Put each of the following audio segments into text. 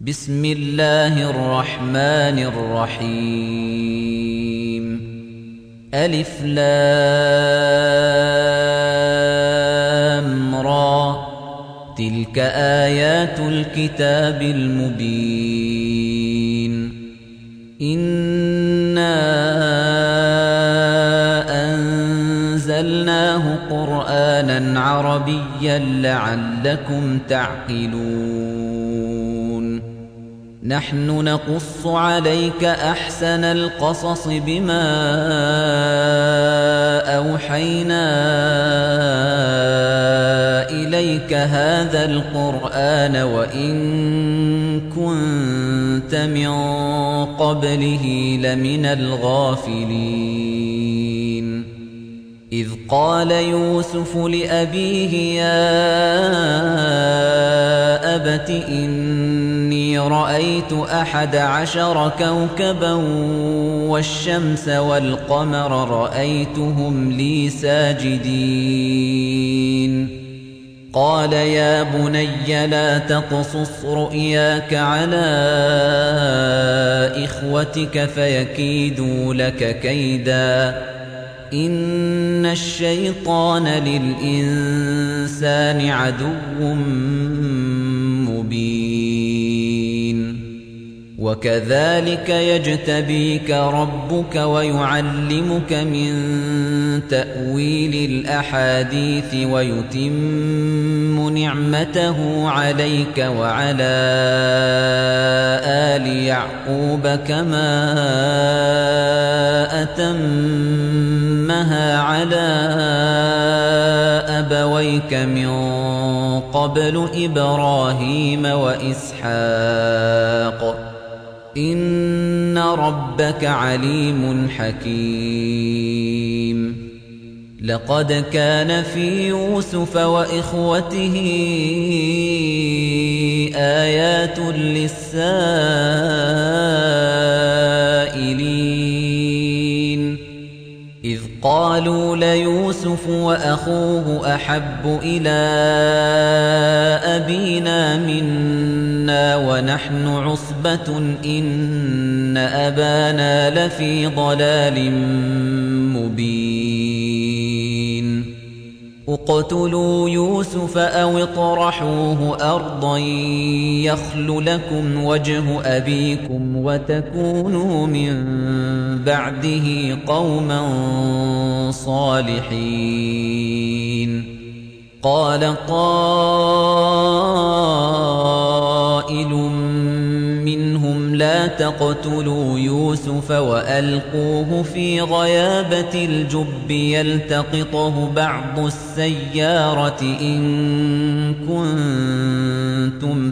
بسم الله الرحمن الرحيم ألف لام را تلك آيات الكتاب المبين إنا أنزلناه قرآنا عربيا لعلكم تعقلون نحن نقص عليك أحسن القصص بما أوحينا إليك هذا القرآن وإن كنت من قبله لمن الغافلين إذ قال يوسف لأبيه يا أبت إني رأيت 11 كوكبا والشمس والقمر رأيتهم لي ساجدين قال يا بني لا تقصص رؤياك على إخوتك فيكيدوا لك كيداً إن الشيطان للإنسان عدو مبين وكذلك يجتبيك ربك ويعلمك من تأويل الأحاديث ويتم نعمته عليك وعلى آل يعقوب كما أتمها على أبويك من قبل إبراهيم وإسحاق إن ربك عليم حكيم لقد كان في يوسف وإخوته آيات للسائلين إذ قالوا ليوسف وأخوه أحب إلى أبينا منا ونحن عصبة إن أبانا لفي ضلال مبين اقتلوا يوسف أو اطرحوه أرضا يخل لكم وجه أبيكم وتكونوا من بعده قوما صالحين قال قائل منهم لا تقتلوا يوسف وألقوه في غيابة الجب يلتقطه بعض السيارة إن كنتم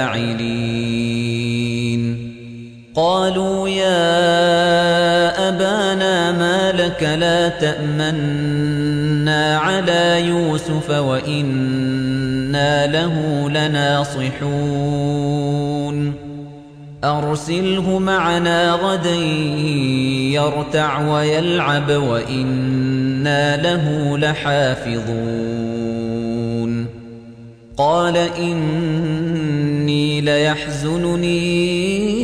فاعلين قالوا يا أبانا ما لك لا تأمنا على يوسف وإنا له لناصحون أرسله معنا غدا يرتع ويلعب وإنا له لحافظون قال إني ليحزنني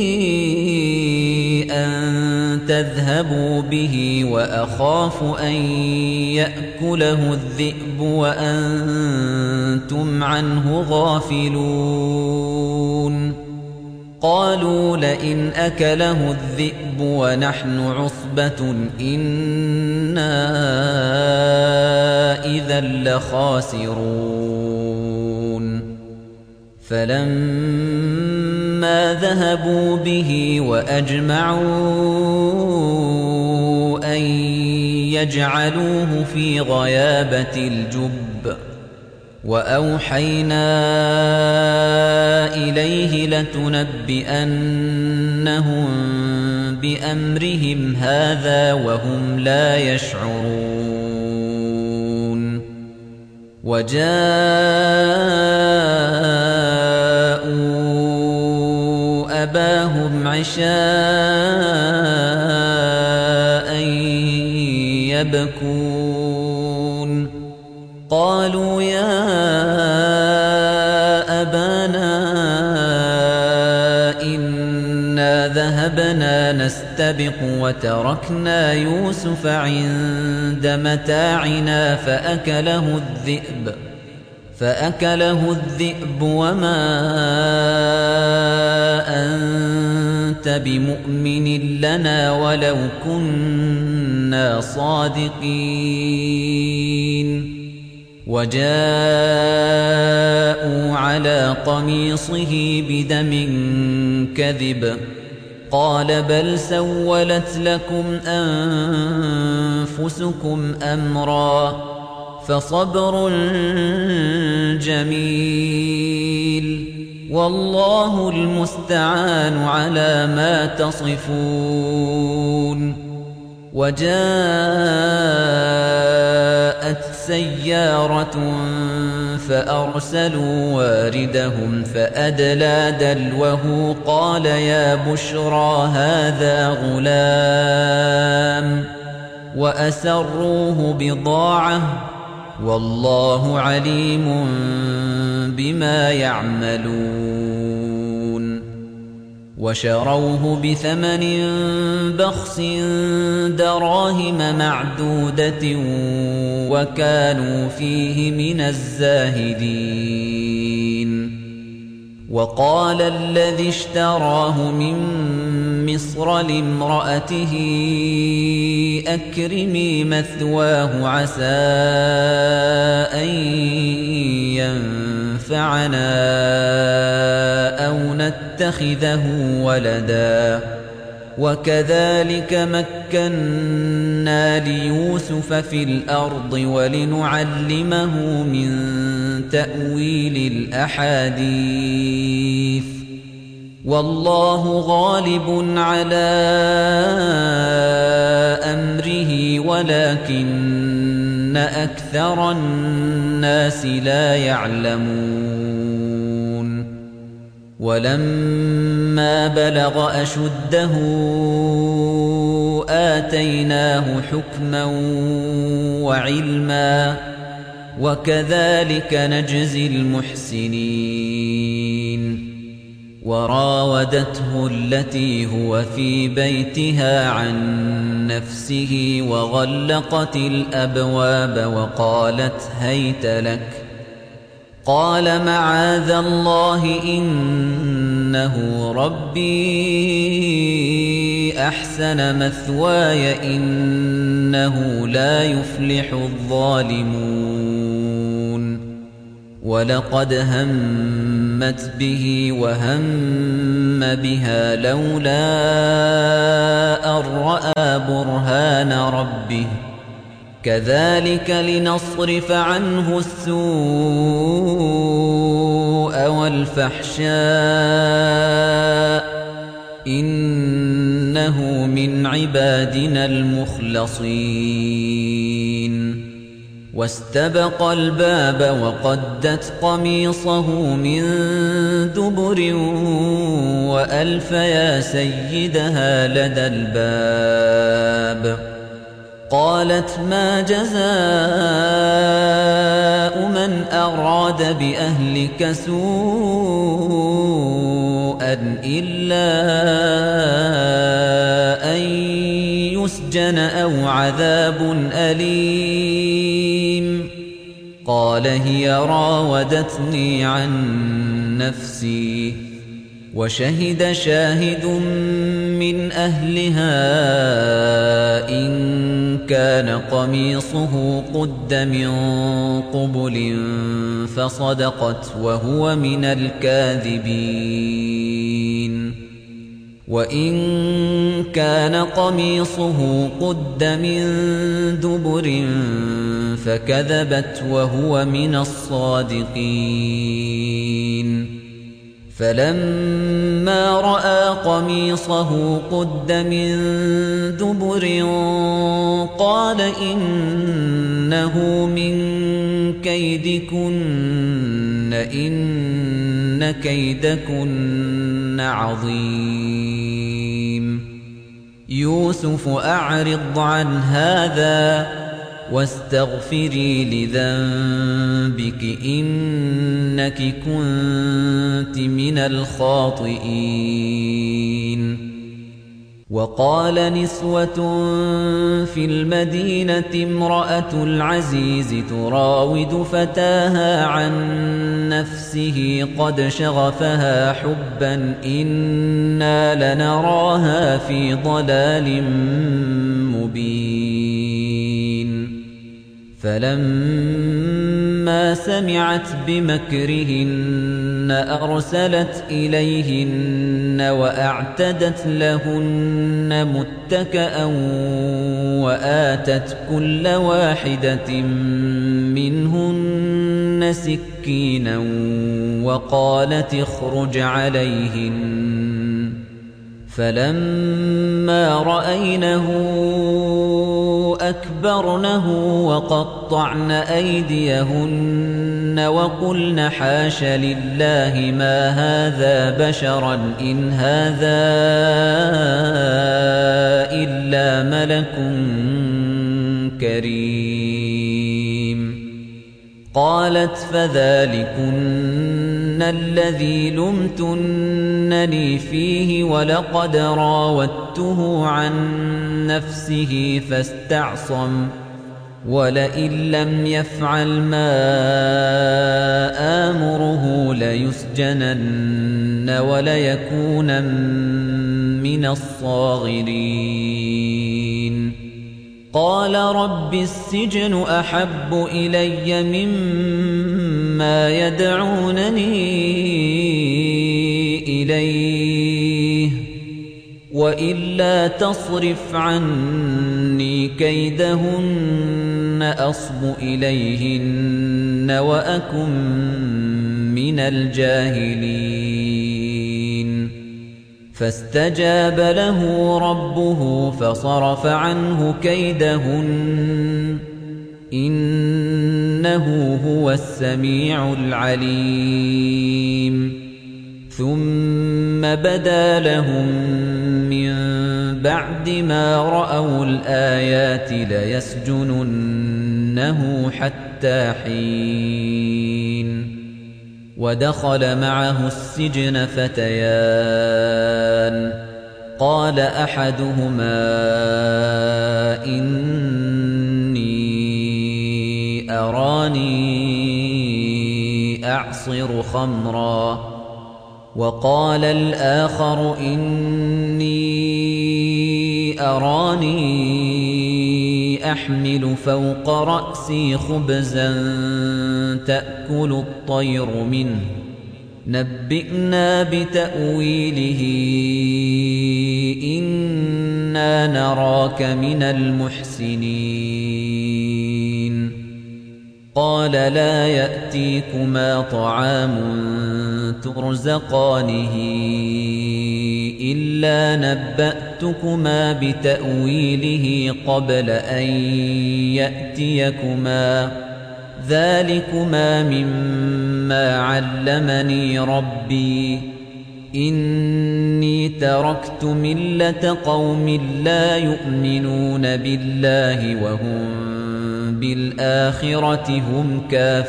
أن تذهبوا به وأخاف أن يأكله الذئب وأنتم عنه غافلون قالوا لئن أكله الذئب ونحن عصبة إنا إذا لخاسرون فلما ذهبوا به وأجمعوا أن يجعلوه في غيابة الجب وأوحينا إليه لتنبئنهم بأمرهم هذا وهم لا يشعرون وجاءوا أباهم عشاء يبكون قالوا يا أبانا ذهبنا نستبق وتركنا يوسف عند متاعنا فأكله الذئب وما أنت بمؤمن لنا ولو كنا صادقين وجاءوا على قميصه بدم كذب قال بل سولت لكم أنفسكم أمرا فصبر جميل والله المستعان على ما تصفون وجاءت سيارة فأرسلوا واردهم فأدلى دلوه قال يا بشرى هذا غلام وأسروه بضاعة والله عليم بما يعملون وشروه بثمن بخس دراهم معدودة وكانوا فيه من الزاهدين وقال الذي اشتراه من مصر لامرأته أكرمي مثواه عسى أن ينفعنا أو نتخذه ولدا وكذلك مكنا ليوسف في الأرض ولنعلمه من تأويل الأحاديث والله غالب على أمره ولكن أكثر الناس لا يعلمون ولما بلغ أشده آتيناه حكما وعلما وكذلك نجزي المحسنين وراودته التي هو في بيتها عن نفسه وغلقت الأبواب وقالت هيت لك قال معاذ الله إنه ربي أحسن مثواي إنه لا يفلح الظالمون ولقد همت به وهم بها لولا أن رأى برهان ربه كذلك لنصرف عنه السوء والفحشاء إنه من عبادنا المخلصين واستبق الباب وقدت قميصه من دبر وألف يا سيدها لدى الباب قالت ما جزاء من أراد بأهلك سوءا إلا أن يسجن أو عذاب أليم قال هي راودتني عن نفسي وشهد شاهد من أهلها إن كان قميصه قد من قبل فصدقت وهو من الكاذبين وإن كان قميصه قد من دبر فكذبت وهو من الصادقين فلما رأى قميصه قد من دبر قال إنه من كيدكن إن كيدكن عظيم يوسف أعرض عن هذا واستغفري لذنبك إنك كنت من الخاطئين وقال نسوة في المدينة امرأة العزيز تراود فتاها عن نفسه قد شغفها حبا إنا لنراها في ضلال مبين فلما سمعت بمكرهن أرسلت إليهن وأعتدت لهن متكأ وآتت كل واحدة منهن سكينا وقالت اخرج عليهن فلما رأينه أكبرنه وقطعن أيديهن وقلن حاش لله ما هذا بشرا إن هذا إلا ملك كريم قالت فذلكن الذي لمتنني فيه ولقد راودته عن نفسه فاستعصم ولئن لم يفعل ما آمره ليسجنن وليكونن من الصاغرين قال رب السجن أحب إلي مما يدعونني إليه وإلا تصرف عني كيدهن أصب إليهن وأكن من الجاهلين فاستجاب له ربه فصرف عنه كيدهن إنه هو السميع العليم ثم بدا لهم من بعد ما رأوا الآيات ليسجننه حتى حين ودخل معه السجن فتيان قال أحدهما إني أراني أعصر خمرا وقال الآخر إني أراني أحمل فوق رأسي خبزا تأكل الطير منه نبئنا بتأويله إنا نراك من المحسنين قال لا يأتيكما طعام ترزقانه إلا نبأتكما بتأويله قبل أن يأتيكما ذلكما مما علمني ربي إني تركت ملة قوم لا يؤمنون بالله وهم بالآخرة هم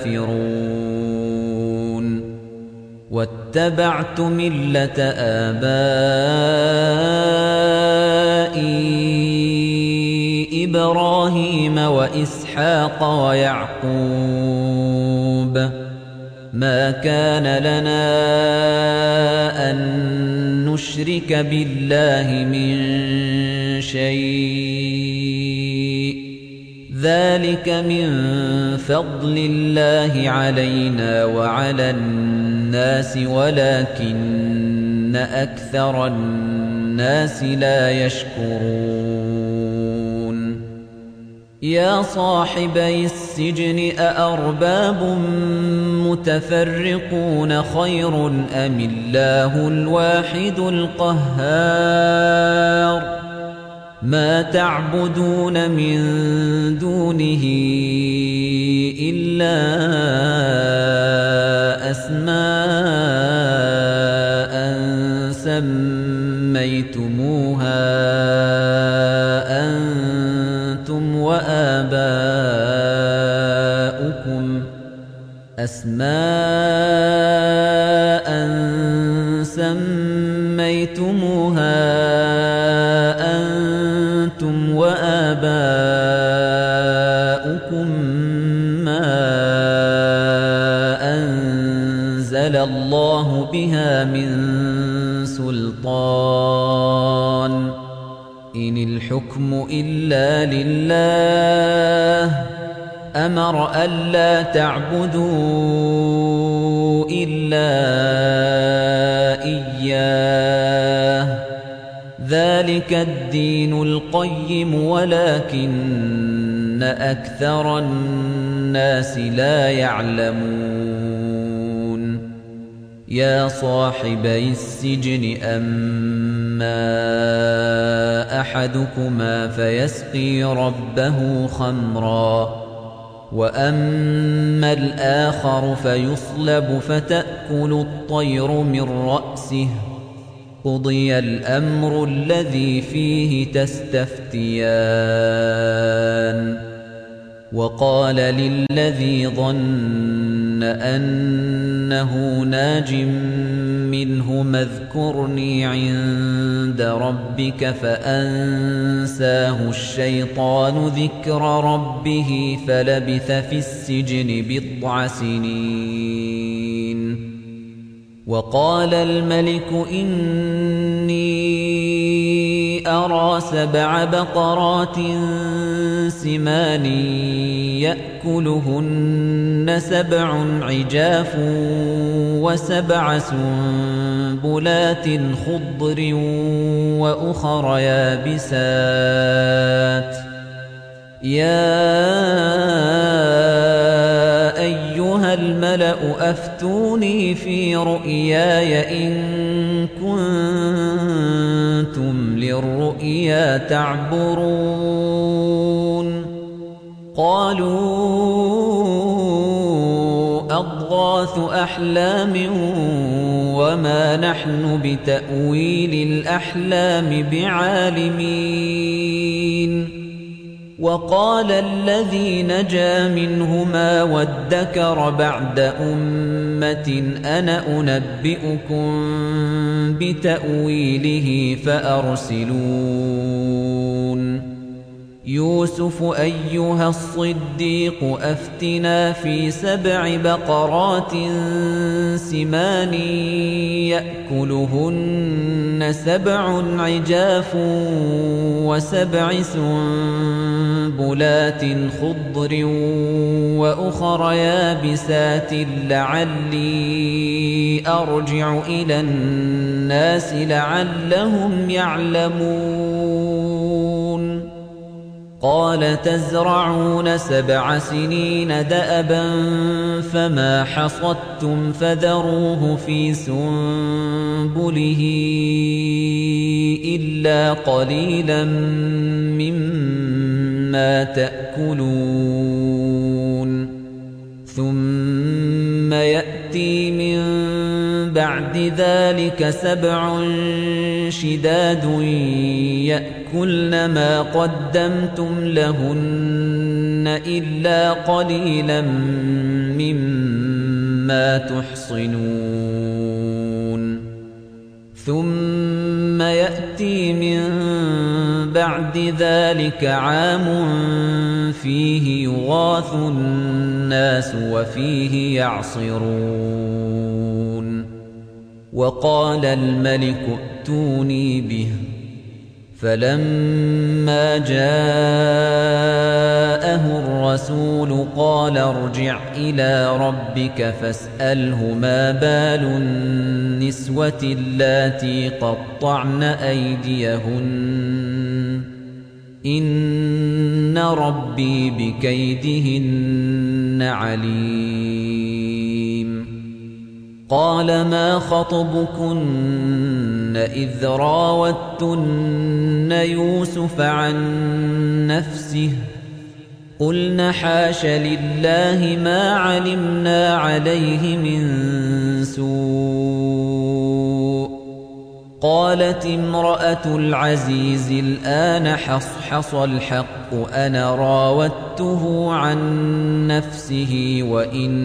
كافرون واتبعت ملة آبائي إبراهيم وإسحاق ويعقوب ما كان لنا أن نشرك بالله من شيء ذلك من فضل الله علينا وعلى الناس ولكن أكثر الناس لا يشكرون يا صاحبي السجن أأرباب متفرقون خير أم الله الواحد القهار ما تعبدون من دونه إلا أسماء سميتموها أنتم وآباؤكم سميتموها أنتم وآباؤكم ما أنزل الله بها من سلطان إن الحكم إلا لله أمر ألا تعبدوا إلا إياه ذلك الدين القيم ولكن أكثر الناس لا يعلمون يا صاحبي السجن أما أحدكما فيسقي ربه خمرا وأما الآخر فيصلب فتأكل الطير من رأسه قضي الأمر الذي فيه تستفتيان وقال للذي ظن أنه ناج منهما اذكرني عند ربك فأنساه الشيطان ذكر ربه فلبث في السجن بضع سنين وقال الملك إني أرى 7 بقرات سمان يأكلهن 7 عجاف و7 سنبلات خضر وأخر يابسات يا أيها الملأ أفتوني في رؤياي إن كنتم للرؤيا تعبرون قالوا أضغاث أحلام وما نحن بتأويل الأحلام بعالمين وقال الذي نجا منهما وادكر بعد أمة أنا أنبئكم بتأويله فأرسلون يوسف أيها الصديق أفتنا في 7 بقرات سمان يأكلهن 7 عجاف و7 سنبلات خضر وأخر يابسات لعلي أرجع إلى الناس لعلهم يعلمون قال تزرعون 7 سنين دأبا فما حصدتم فذروه في سنبله إلا قليلا مما تأكلون ثم يأتي من بعد ذلك 7 شداد يأكلن ما قدمتم لهن إلا قليلا مما تحصنون ثم يأتي من بعد ذلك عام فيه يغاث الناس وفيه يعصرون وقال الملك ائتوني به فلما جاءه الرسول قال ارجع إلى ربك فاسأله ما بال النسوة اللاتي قطعن أيديهن إن ربي بكيدهن عليم قال ما خطبكن إذ راوتن يوسف عن نفسه قلن حاش لله ما علمنا عليه من سوء قالت امرأة العزيز الآن حصحص الحق أنا راودته عن نفسه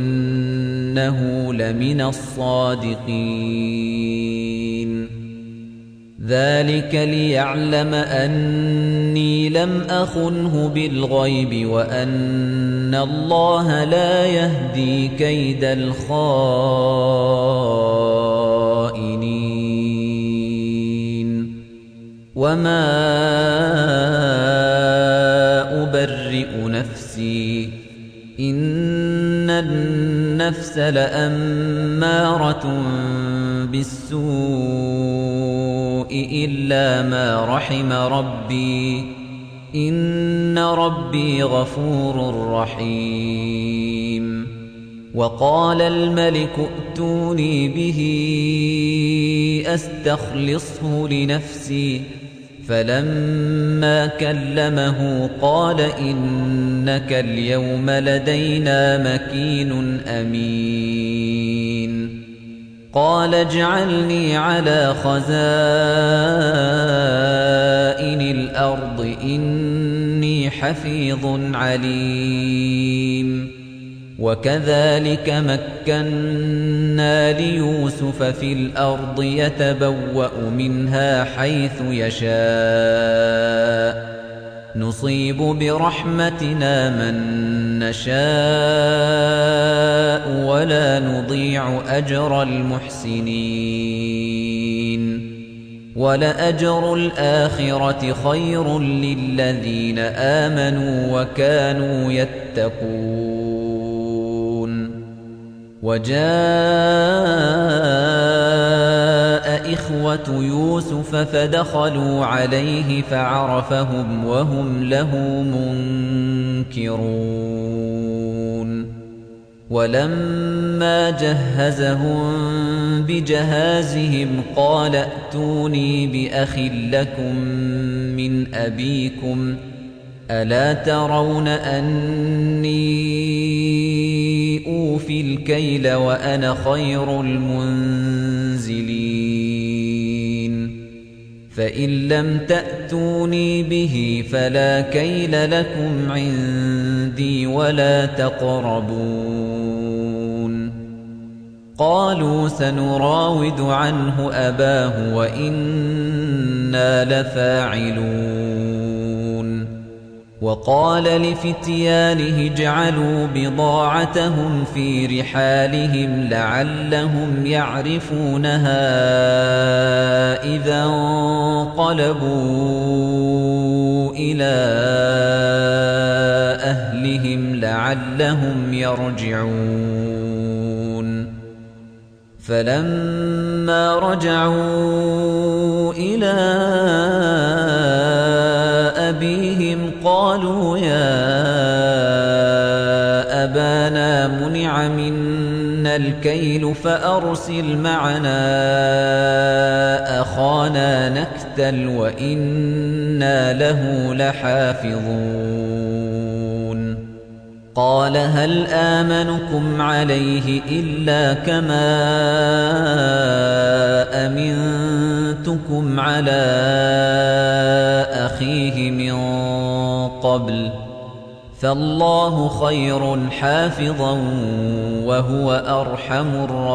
وإنه لمن الصادقين ذلك ليعلم أني لم أخنه بالغيب وأن الله لا يهدي كيد الخائنين وما أبرئ نفسي إن النفس لأمارة بالسوء إلا ما رحم ربي إن ربي غفور رحيم وقال الملك ائتوني به أستخلصه لنفسي فلما كلمه قال إنك اليوم لدينا مكين أمين قال اجعلني على خزائن الأرض إني حفيظ عليم وكذلك مكنا ليوسف في الأرض يتبوأ منها حيث يشاء نصيب برحمتنا من نشاء ولا نضيع أجر المحسنين ولأجر الآخرة خير للذين آمنوا وكانوا يتقون وجاء إخوة يوسف فدخلوا عليه فعرفهم وهم له منكرون ولما جهزهم بجهازهم قال ائتوني بأخ لكم من أبيكم ألا ترون أني أوفي الكيل وأنا خير المنزلين فإن لم تأتوني به فلا كيل لكم عندي ولا تقربون قالوا سنراود عنه أباه وإنا لفاعلون وقال لفتيانه اجعلوا بضاعتهم في رحالهم لعلهم يعرفونها إذا انقلبوا إلى أهلهم لعلهم يرجعون فلما رجعوا إلى أبيهم قالوا يا أبانا منع منا الكيل فأرسل معنا أخانا نكتل وإنا له لحافظون قال هل آمنكم عليه إلا كما أمنتكم على أخيه من قبل فالله خير حافظا وهو أرحم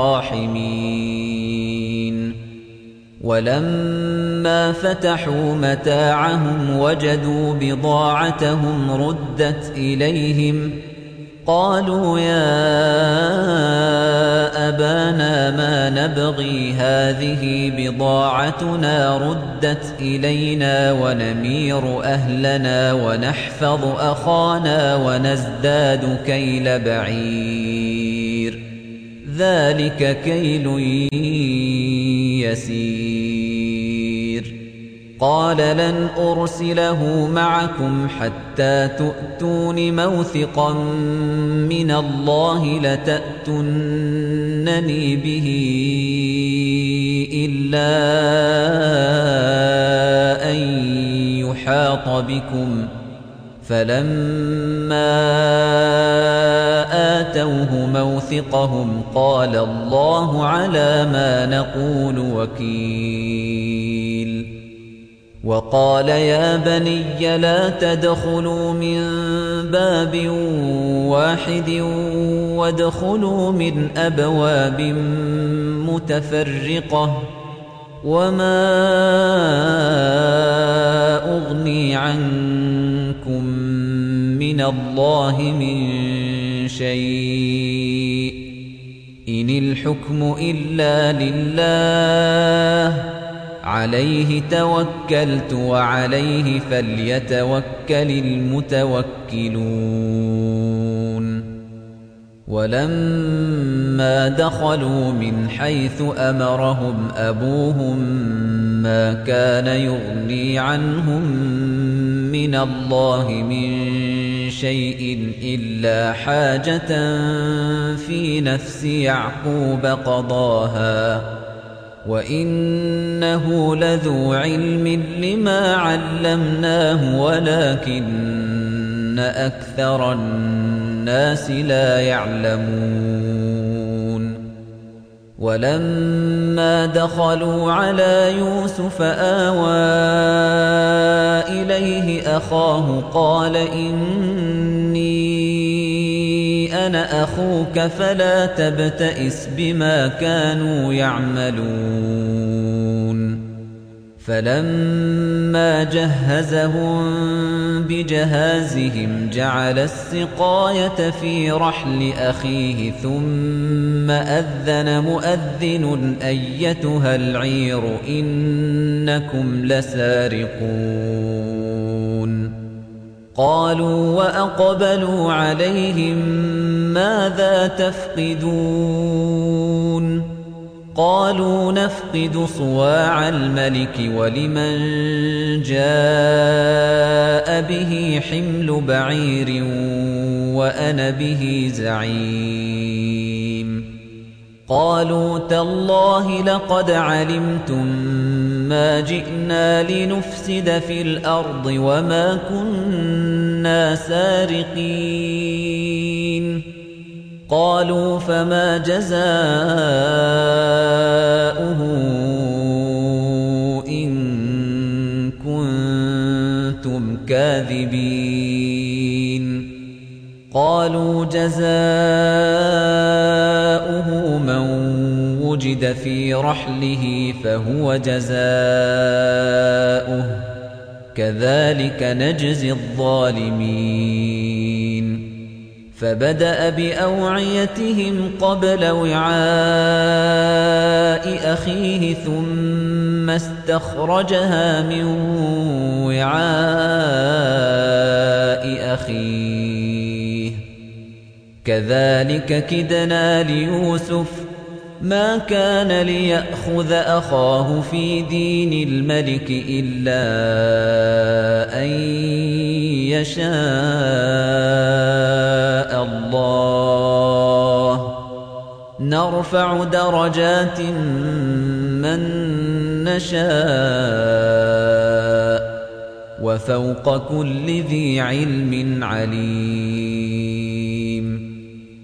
الراحمين ولما فتحوا متاعهم وجدوا بضاعتهم ردت إليهم قالوا يا أبانا ما نبغي هذه بضاعتنا ردت إلينا ونمير أهلنا ونحفظ أخانا ونزداد كيل بعير ذلك كيل يسير قال لن أرسله معكم حتى تؤتون موثقا من الله لتأتونني به إلا أن يحاط بكم فلما آتوه موثقهم قال الله على ما نقول وكيل وقال يا بني لا تدخلوا من باب واحد وادخلوا من أبواب متفرقة وما أغني عنكم من الله من شيء إن الحكم إلا لله عليه توكلت وعليه فليتوكل المتوكلون ولما دخلوا من حيث أمرهم أبوهم ما كان يغني عنهم من الله من شيء إلا حاجة في نفس يعقوب قضاها وإنه لذو علم لما علمناه ولكن أكثر الناس لا يعلمون ولما دخلوا على يوسف آوى إليه أخاه قال إني أنا أخوك فلا تبتئس بما كانوا يعملون فلما جهزهم بجهازهم جعل السقاية في رحل أخيه ثم أذن مؤذن أيتها العير إنكم لسارقون قالوا وأقبلوا عليهم ماذا تفقدون قالوا نفقد صواع الملك ولمن جاء به حمل بعير وأنا به زعيم قالوا تالله لقد علمتم ما جئنا لنفسد في الأرض وما كنا سارقين قالوا فما جزاؤه إن كنتم كاذبين قالوا جزاؤه من وجد في رحله فهو جزاؤه كذلك نجزي الظالمين فبدأ بأوعيتهم قبل وعاء أخيه ثم استخرجها من وعاء أخيه كذلك كدنا ليوسف ما كان ليأخذ أخاه في دين الملك إلا أن يشاء الله نرفع درجات من نشاء وفوق كل ذي علم عليم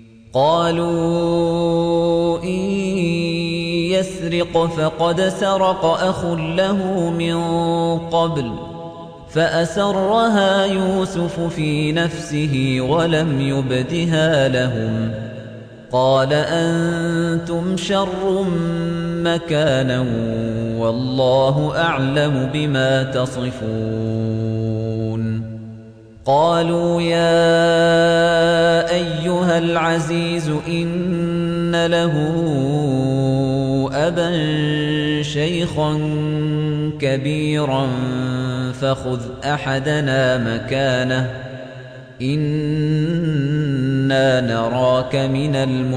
قالوا إن يسرق فقد سرق أخ له من قبل فأسرها يوسف في نفسه ولم يبدها لهم قال أنتم شر مكانا والله أعلم بما تصفون قالوا يا أيها العزيز إن له أبا شيخا كبيرا فخذ أحدنا مكانه إنا نراك من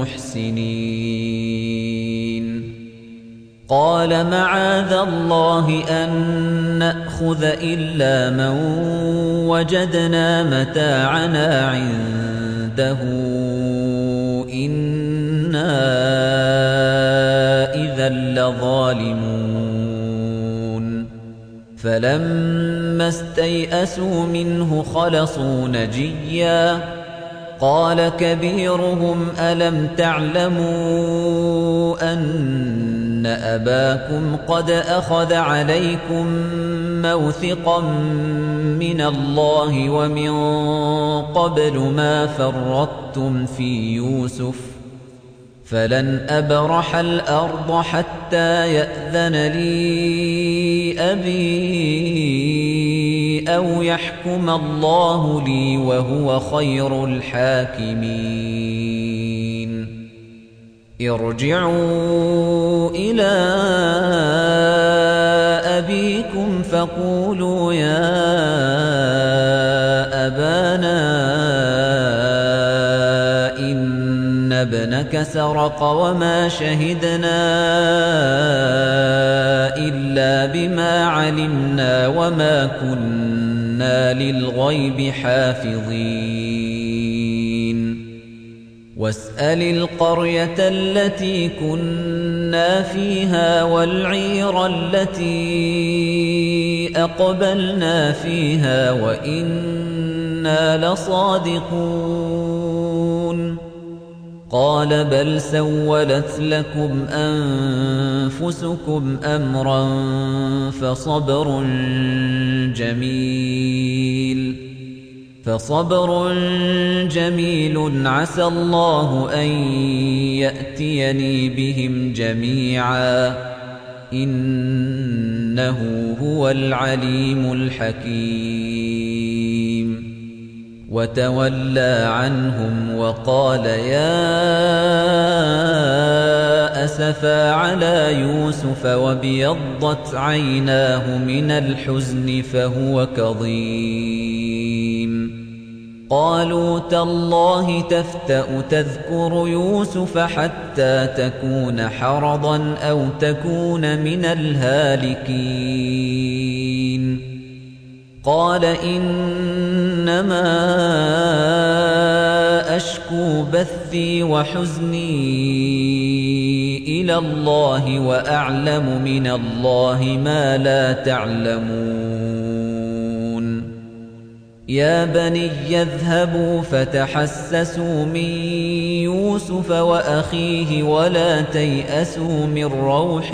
المحسنين قال معاذ الله أن نأخذ إلا من وجدنا متاعنا عنده إنا إذا لظالمون فلما استيئسوا منه خلصوا نجيا قال كبيرهم ألم تعلموا أن أباكم قد أخذ عليكم موثقا من الله ومن قبل ما فرطتم في يوسف فلن أبرح الأرض حتى يأذن لي أبي أو يحكم الله لي وهو خير الحاكمين ارجعوا إلى أبيكم فقولوا يا أبانا إن ابنك سرق وما شهدنا إلا بما علمنا وما كنا للغيب حافظين واسأل القرية التي كنا فيها والعير التي أقبلنا فيها وإنا لصادقون قال بل سولت لكم أنفسكم أمرا فصبر جميل عسى الله أن يأتيني بهم جميعا إنه هو العليم الحكيم وتولى عنهم وقال يا أسفا على يوسف وابيضت عيناه من الحزن فهو كظيم قالوا تالله تفتأ تذكر يوسف حتى تكون حرضا أو تكون من الهالكين قال إنما أشكو بثي وحزني إلى الله وأعلم من الله ما لا تعلمون يا بني اذهبوا فتحسسوا من يوسف وأخيه ولا تيأسوا من روح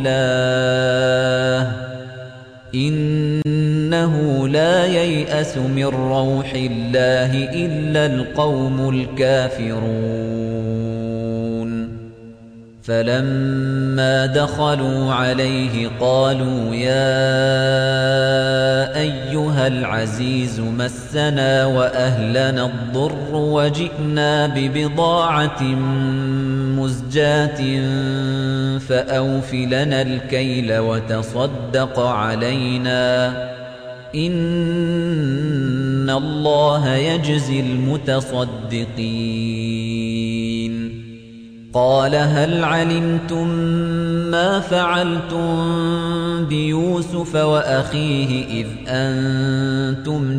الله إنه لا ييأس من روح الله إلا القوم الكافرون فلما دخلوا عليه قالوا يا أيها العزيز مسنا وأهلنا الضر وجئنا ببضاعة مزجاة فأوف لنا الكيل وتصدق علينا إن الله يجزي المتصدقين قال هل علمتم ما فعلتم بيوسف وأخيه إذ أنتم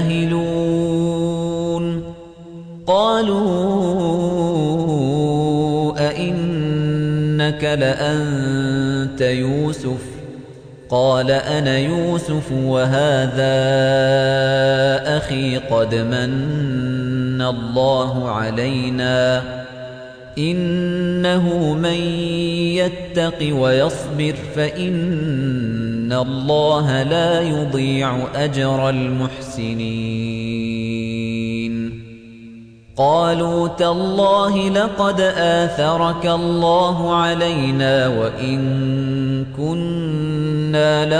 جاهلون قالوا أئنك لأنت يوسف قال أنا يوسف وهذا أخي قد من الله علينا إنه من يتق ويصبر فإن الله لا يضيع أجر المحسنين قالوا تالله لقد آثرك الله علينا وإن كنا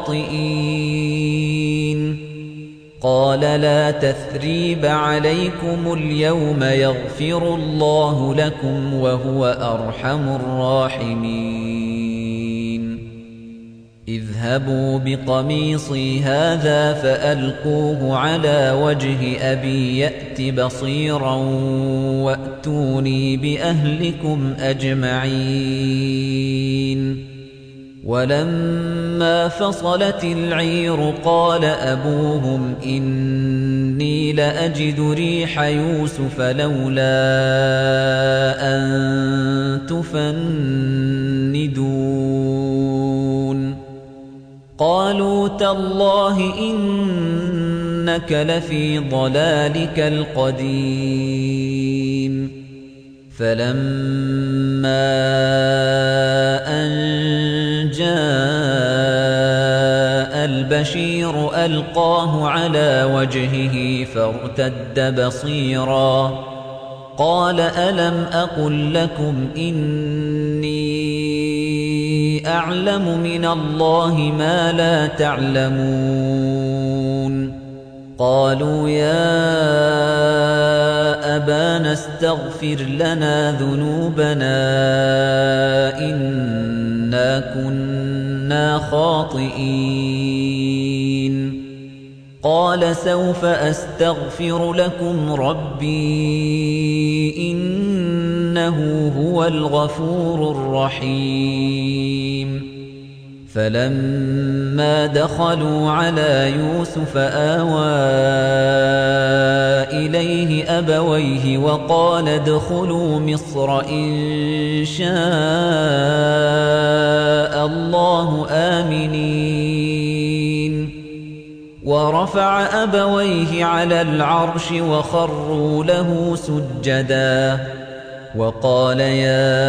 لخاطئين قال لا تثريب عليكم اليوم يغفر الله لكم وهو أرحم الراحمين اذهبوا بقميصي هذا فألقوه على وجه أبي يأت بصيرا وأتوني بأهلكم أجمعين ولما فصلت العير قال أبوهم إني لأجد ريح يوسف لولا أن تفندون قالوا تالله إنك لفي ضلالك القديم فلما أن جاء البشير ألقاه على وجهه فارتد بصيرا قال ألم أقل لكم إني أعلم من الله ما لا تعلمون قالوا يا أبانا استغفر لنا ذنوبنا إنا كنا خاطئين قال سوف أستغفر لكم ربي إنه هو الغفور الرحيم فلما دخلوا على يوسف آوى إليه أبويه وقال ادخلوا مصر إن شاء الله آمنين ورفع أبويه على العرش وخروا له سجدا وقال يا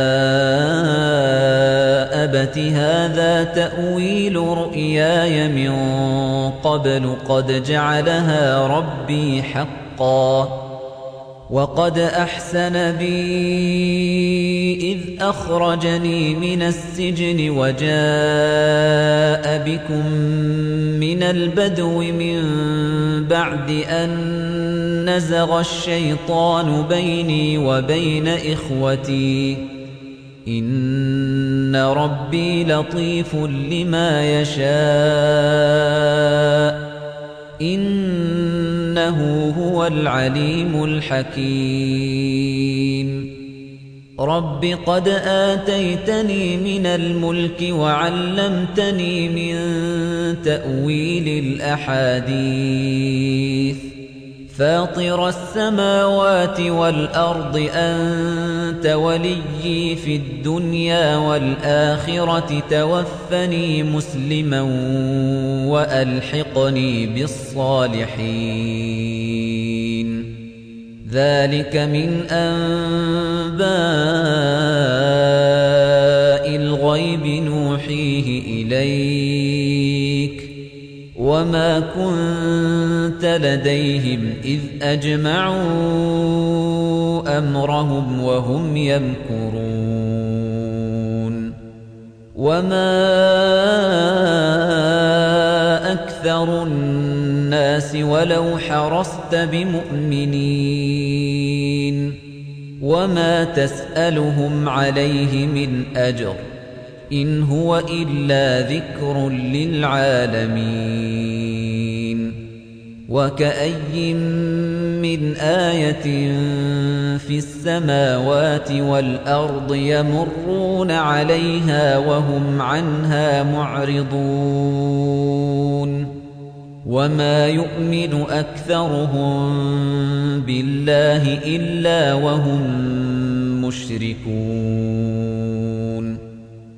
أبت هذا تأويل رؤياي من قبل قد جعلها ربي حقا وقد أحسن بي إذ أخرجني من السجن وجاء بكم من البدو من بعد أن نزغ الشيطان بيني وبين إخوتي إن ربي لطيف لما يشاء إنه هو العليم الحكيم رب قد آتيتني من الملك وعلمتني من تأويل الأحاديث فاطر السماوات والأرض أنت وليي في الدنيا والآخرة توفني مسلما وألحقني بالصالحين ذلك من أنباء الغيب نوحيه إليك وما كنت لديهم إذ أجمعوا أمرهم وهم يمكرون وما أكثر الناس ولو حرصت بمؤمنين وما تسألهم عليه من أجر إن هو إلا ذكر للعالمين وكأي من آية في السماوات والأرض يمرون عليها وهم عنها معرضون وما يؤمن أكثرهم بالله إلا وهم مشركون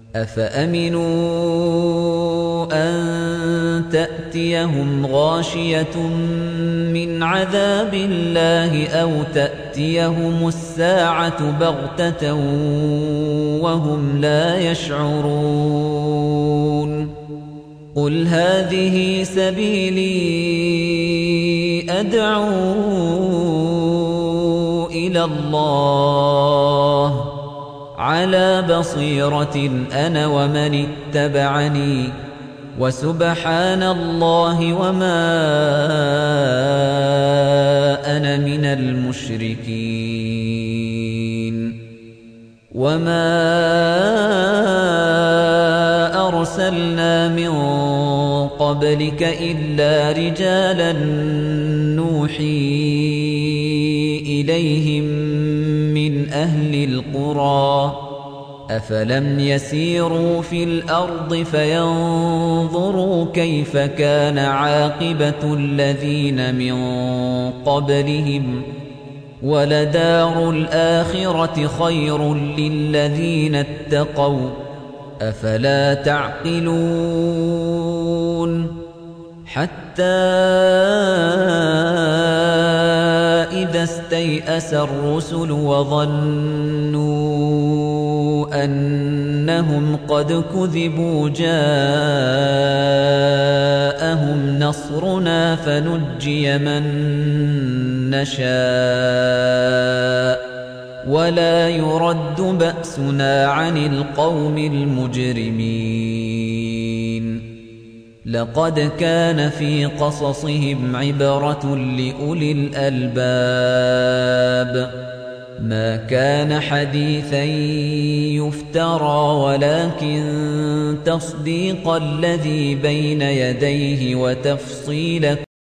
أفأمنوا أن تأتيهم غاشية من عذاب الله أو تأتيهم الساعة بغتة وهم لا يشعرون قل هذه سبيلي أدعو إلى الله على بصيرة أنا ومن اتبعني وسبحان الله وما أنا من المشركين وما أرسلنا من قبلك إلا رجالا نوحي إليهم من أهل القرى أفلم يسيروا في الأرض فينظروا كيف كان عاقبة الذين من قبلهم ولدار الآخرة خير للذين اتقوا أفلا تعقلون حتى إذا استيأس الرسل وظنوا أنهم قد كذبوا جاءهم نصرنا فنجي من نشاء ولا يرد بأسنا عن القوم المجرمين لقد كان في قصصهم عبرة لأولي الألباب ما كان حديثا يفترى ولكن تصديق الذي بين يديه وتفصيل